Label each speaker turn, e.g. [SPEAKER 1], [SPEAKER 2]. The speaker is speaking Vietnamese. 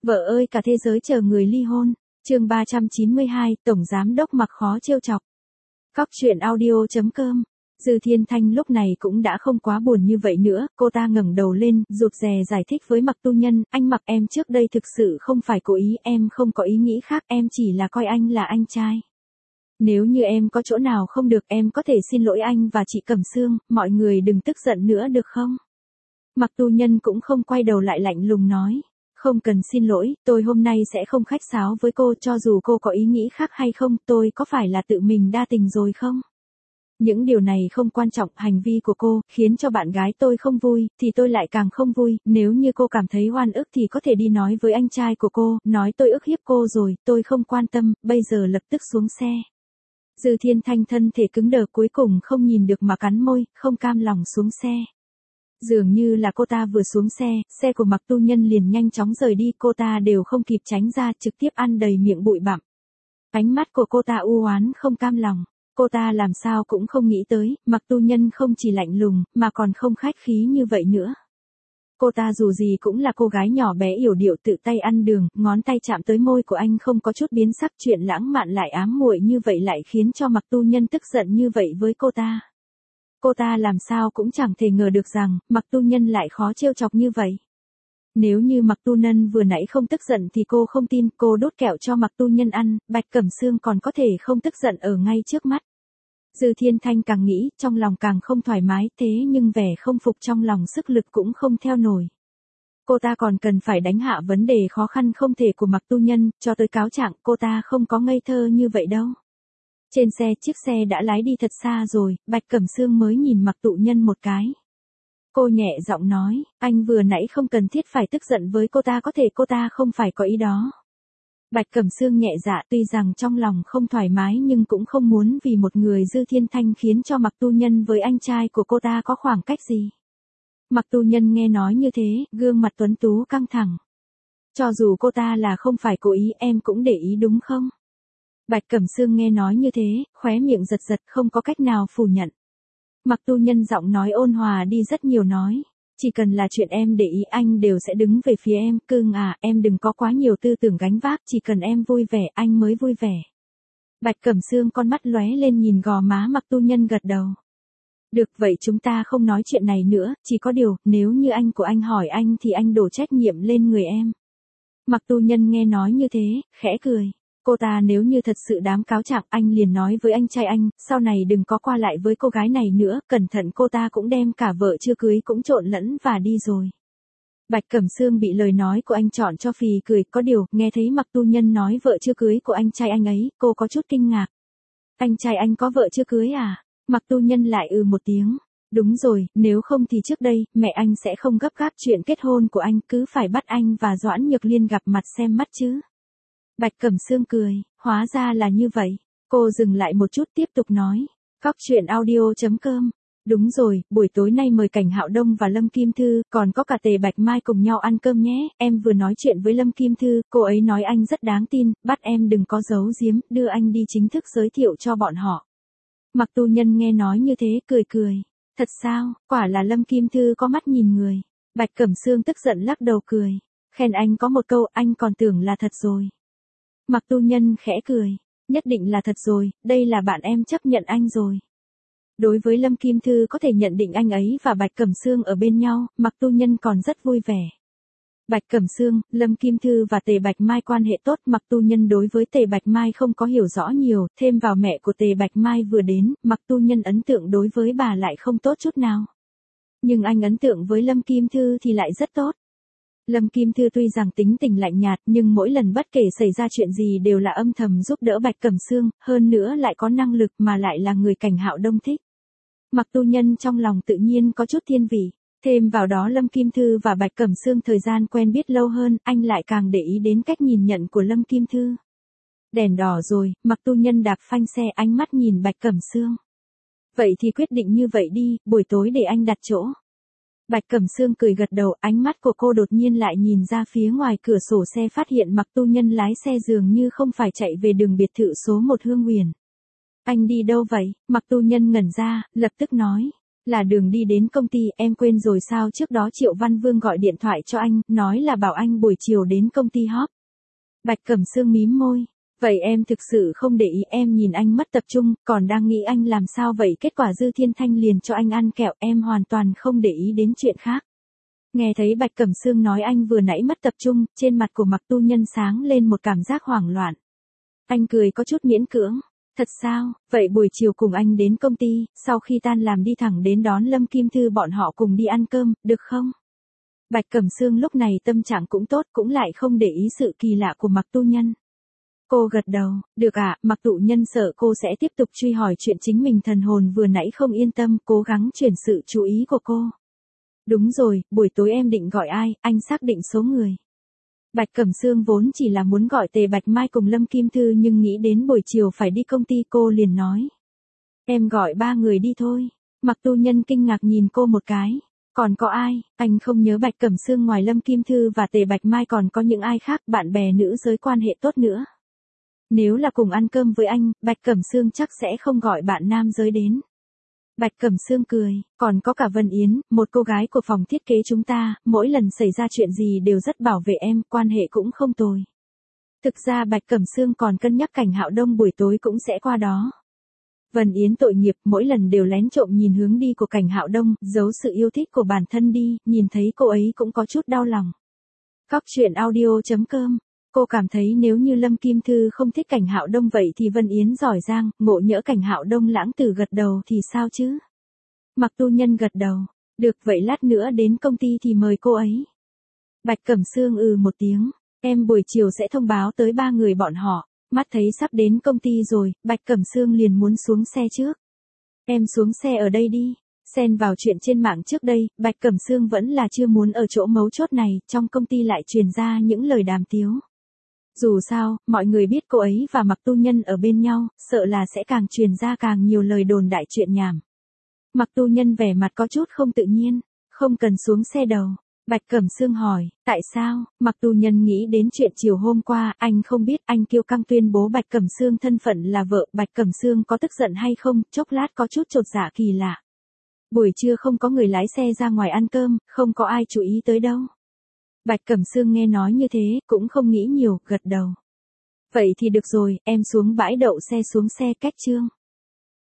[SPEAKER 1] Vợ ơi cả thế giới chờ người ly hôn. Chương 392, Tổng Giám Đốc Mặc khó trêu chọc. Cóc truyện audio.com. Dư Thiên Thanh lúc này cũng đã không quá buồn như vậy nữa, cô ta ngẩng đầu lên, rụt rè giải thích với Mặc Tu Nhân, anh Mặc em trước đây thực sự không phải cố ý, em không có ý nghĩ khác, em chỉ là coi anh là anh trai. Nếu như em có chỗ nào không được em có thể xin lỗi anh và chị Cẩm Sương, mọi người đừng tức giận nữa được không? Mặc Tu Nhân cũng không quay đầu lại lạnh lùng nói. Không cần xin lỗi, tôi hôm nay sẽ không khách sáo với cô cho dù cô có ý nghĩ khác hay không, tôi có phải là tự mình đa tình rồi không? Những điều này không quan trọng, hành vi của cô khiến cho bạn gái tôi không vui, thì tôi lại càng không vui, nếu như cô cảm thấy oan ức thì có thể đi nói với anh trai của cô, nói tôi ức hiếp cô rồi, tôi không quan tâm, bây giờ lập tức xuống xe. Dư Thiên Thanh thân thể cứng đờ cuối cùng không nhìn được mà cắn môi, không cam lòng xuống xe. Dường như là cô ta vừa xuống xe, xe của Mặc Tu Nhân liền nhanh chóng rời đi, cô ta đều không kịp tránh ra, trực tiếp ăn đầy miệng bụi bặm. Ánh mắt của cô ta u oán không cam lòng, cô ta làm sao cũng không nghĩ tới, Mặc Tu Nhân không chỉ lạnh lùng, mà còn không khách khí như vậy nữa. Cô ta dù gì cũng là cô gái nhỏ bé yểu điệu tự tay ăn đường, ngón tay chạm tới môi của anh không có chút biến sắc, chuyện lãng mạn lại ám muội như vậy lại khiến cho Mặc Tu Nhân tức giận như vậy với cô ta. Cô ta làm sao cũng chẳng thể ngờ được rằng, Mặc Tu Nhân lại khó trêu chọc như vậy. Nếu như Mặc Tu Nhân vừa nãy không tức giận thì cô không tin, cô đốt kẹo cho Mặc Tu Nhân ăn, Bạch Cẩm Sương còn có thể không tức giận ở ngay trước mắt. Dư Thiên Thanh càng nghĩ, trong lòng càng không thoải mái, thế nhưng vẻ không phục trong lòng sức lực cũng không theo nổi. Cô ta còn cần phải đánh hạ vấn đề khó khăn không thể của Mặc Tu Nhân, cho tới cáo trạng, cô ta không có ngây thơ như vậy đâu. Trên xe, chiếc xe đã lái đi thật xa rồi, Bạch Cẩm Sương mới nhìn Mặc Tu Nhân một cái. Cô nhẹ giọng nói, anh vừa nãy không cần thiết phải tức giận với cô ta, có thể cô ta không phải có ý đó. Bạch Cẩm Sương nhẹ dạ, tuy rằng trong lòng không thoải mái nhưng cũng không muốn vì một người Dư Thiên Thanh khiến cho Mặc Tu Nhân với anh trai của cô ta có khoảng cách gì. Mặc Tu Nhân nghe nói như thế, gương mặt tuấn tú căng thẳng. Cho dù cô ta là không phải cố ý em cũng để ý đúng không? Bạch Cẩm Sương nghe nói như thế, khóe miệng giật giật không có cách nào phủ nhận. Mặc Tu Nhân giọng nói ôn hòa đi rất nhiều nói. Chỉ cần là chuyện em để ý anh đều sẽ đứng về phía em, cưng à, em đừng có quá nhiều tư tưởng gánh vác, chỉ cần em vui vẻ anh mới vui vẻ. Bạch Cẩm Sương con mắt lóe lên nhìn gò má Mặc Tu Nhân gật đầu. Được vậy chúng ta không nói chuyện này nữa, chỉ có điều, nếu như anh của anh hỏi anh thì anh đổ trách nhiệm lên người em. Mặc Tu Nhân nghe nói như thế, khẽ cười. Cô ta nếu như thật sự dám cáo trạng anh liền nói với anh trai anh, sau này đừng có qua lại với cô gái này nữa, cẩn thận cô ta cũng đem cả vợ chưa cưới cũng trộn lẫn và đi rồi. Bạch Cẩm Sương bị lời nói của anh chọn cho phì cười, có điều, nghe thấy Mặc Tu Nhân nói vợ chưa cưới của anh trai anh ấy, cô có chút kinh ngạc. Anh trai anh có vợ chưa cưới à? Mặc Tu Nhân lại một tiếng. Đúng rồi, nếu không thì trước đây, mẹ anh sẽ không gấp gáp chuyện kết hôn của anh, cứ phải bắt anh và Doãn Nhược Liên gặp mặt xem mắt chứ. Bạch Cẩm Sương cười, hóa ra là như vậy. Cô dừng lại một chút tiếp tục nói. Cóc truyện audio.com. Đúng rồi, buổi tối nay mời Cảnh Hạo Đông và Lâm Kim Thư, còn có cả Tề Bạch Mai cùng nhau ăn cơm nhé. Em vừa nói chuyện với Lâm Kim Thư, cô ấy nói anh rất đáng tin, bắt em đừng có giấu giếm, đưa anh đi chính thức giới thiệu cho bọn họ. Mặc Tu Nhân nghe nói như thế, cười cười. Thật sao, quả là Lâm Kim Thư có mắt nhìn người. Bạch Cẩm Sương tức giận lắc đầu cười. Khen anh có một câu, anh còn tưởng là thật rồi. Mặc Tu Nhân khẽ cười. Nhất định là thật rồi, đây là bạn em chấp nhận anh rồi. Đối với Lâm Kim Thư có thể nhận định anh ấy và Bạch Cẩm Sương ở bên nhau, Mặc Tu Nhân còn rất vui vẻ. Bạch Cẩm Sương, Lâm Kim Thư và Tề Bạch Mai quan hệ tốt, Mặc Tu Nhân đối với Tề Bạch Mai không có hiểu rõ nhiều, thêm vào mẹ của Tề Bạch Mai vừa đến, Mặc Tu Nhân ấn tượng đối với bà lại không tốt chút nào. Nhưng anh ấn tượng với Lâm Kim Thư thì lại rất tốt. Lâm Kim Thư tuy rằng tính tình lạnh nhạt nhưng mỗi lần bất kể xảy ra chuyện gì đều là âm thầm giúp đỡ Bạch Cẩm Sương, hơn nữa lại có năng lực mà lại là người Cảnh Hạo Đông thích. Mặc Tu Nhân trong lòng tự nhiên có chút thiên vị, thêm vào đó Lâm Kim Thư và Bạch Cẩm Sương thời gian quen biết lâu hơn, anh lại càng để ý đến cách nhìn nhận của Lâm Kim Thư. Đèn đỏ rồi, Mặc Tu Nhân đạp phanh xe ánh mắt nhìn Bạch Cẩm Sương. Vậy thì quyết định như vậy đi, buổi tối để anh đặt chỗ. Bạch Cẩm Sương cười gật đầu, ánh mắt của cô đột nhiên lại nhìn ra phía ngoài cửa sổ xe phát hiện Mặc Tu Nhân lái xe dường như không phải chạy về đường biệt thự số 1 Hương Huyền. Anh đi đâu vậy? Mặc Tu Nhân ngẩn ra, lập tức nói. Là đường đi đến công ty, em quên rồi sao trước đó Triệu Văn Vương gọi điện thoại cho anh, nói là bảo anh buổi chiều đến công ty họp. Bạch Cẩm Sương mím môi. Vậy em thực sự không để ý, em nhìn anh mất tập trung, còn đang nghĩ anh làm sao vậy, kết quả Dư Thiên Thanh liền cho anh ăn kẹo, em hoàn toàn không để ý đến chuyện khác. Nghe thấy Bạch Cẩm Sương nói anh vừa nãy mất tập trung, trên mặt của Mạc Tu Nhân sáng lên một cảm giác hoảng loạn. Anh cười có chút miễn cưỡng. Thật sao, vậy buổi chiều cùng anh đến công ty, sau khi tan làm đi thẳng đến đón Lâm Kim Thư bọn họ cùng đi ăn cơm, được không? Bạch Cẩm Sương lúc này tâm trạng cũng tốt, cũng lại không để ý sự kỳ lạ của Mạc Tu Nhân. Cô gật đầu, được ạ, Mạc Tu Nhân sợ cô sẽ tiếp tục truy hỏi chuyện chính mình thần hồn vừa nãy không yên tâm, cố gắng chuyển sự chú ý của cô. Đúng rồi, buổi tối em định gọi ai, anh xác định số người. Bạch Cẩm Sương vốn chỉ là muốn gọi Tề Bạch Mai cùng Lâm Kim Thư nhưng nghĩ đến buổi chiều phải đi công ty cô liền nói. Em gọi 3 người đi thôi. Mạc Tu Nhân kinh ngạc nhìn cô một cái. Còn có ai, anh không nhớ Bạch Cẩm Sương ngoài Lâm Kim Thư và Tề Bạch Mai còn có những ai khác bạn bè nữ giới quan hệ tốt nữa. Nếu là cùng ăn cơm với anh, Bạch Cẩm Sương chắc sẽ không gọi bạn nam giới đến. Bạch Cẩm Sương cười, còn có cả Vân Yến, một cô gái của phòng thiết kế chúng ta, mỗi lần xảy ra chuyện gì đều rất bảo vệ em, quan hệ cũng không tồi. Thực ra Bạch Cẩm Sương còn cân nhắc Cảnh Hạo Đông buổi tối cũng sẽ qua đó. Vân Yến tội nghiệp, mỗi lần đều lén trộm nhìn hướng đi của Cảnh Hạo Đông, giấu sự yêu thích của bản thân đi, nhìn thấy cô ấy cũng có chút đau lòng. Cóc truyện audio.com. Cô cảm thấy nếu như Lâm Kim Thư không thích Cảnh Hạo Đông vậy thì Vân Yến giỏi giang, ngộ nhỡ Cảnh Hạo Đông lãng tử gật đầu thì sao chứ? Mạc Tu Nhân gật đầu, được vậy lát nữa đến công ty thì mời cô ấy. Bạch Cẩm Sương một tiếng, em buổi chiều sẽ thông báo tới 3 người bọn họ, mắt thấy sắp đến công ty rồi, Bạch Cẩm Sương liền muốn xuống xe trước. Em xuống xe ở đây đi. Xen vào chuyện trên mạng trước đây, Bạch Cẩm Sương vẫn là chưa muốn ở chỗ mấu chốt này, trong công ty lại truyền ra những lời đàm tiếu. Dù sao, mọi người biết cô ấy và Mạc Tu Nhân ở bên nhau, sợ là sẽ càng truyền ra càng nhiều lời đồn đại chuyện nhảm. Mạc Tu Nhân vẻ mặt có chút không tự nhiên, không cần xuống xe đâu. Bạch Cẩm Sương hỏi, tại sao? Mạc Tu Nhân nghĩ đến chuyện chiều hôm qua, anh không biết anh kiêu căng tuyên bố Bạch Cẩm Sương thân phận là vợ, Bạch Cẩm Sương có tức giận hay không, chốc lát có chút chột dạ kỳ lạ. Buổi trưa không có người lái xe ra ngoài ăn cơm, không có ai chú ý tới đâu. Bạch Cẩm Sương nghe nói như thế, cũng không nghĩ nhiều, gật đầu. Vậy thì được rồi, em xuống bãi đậu xe xuống xe cách Trương.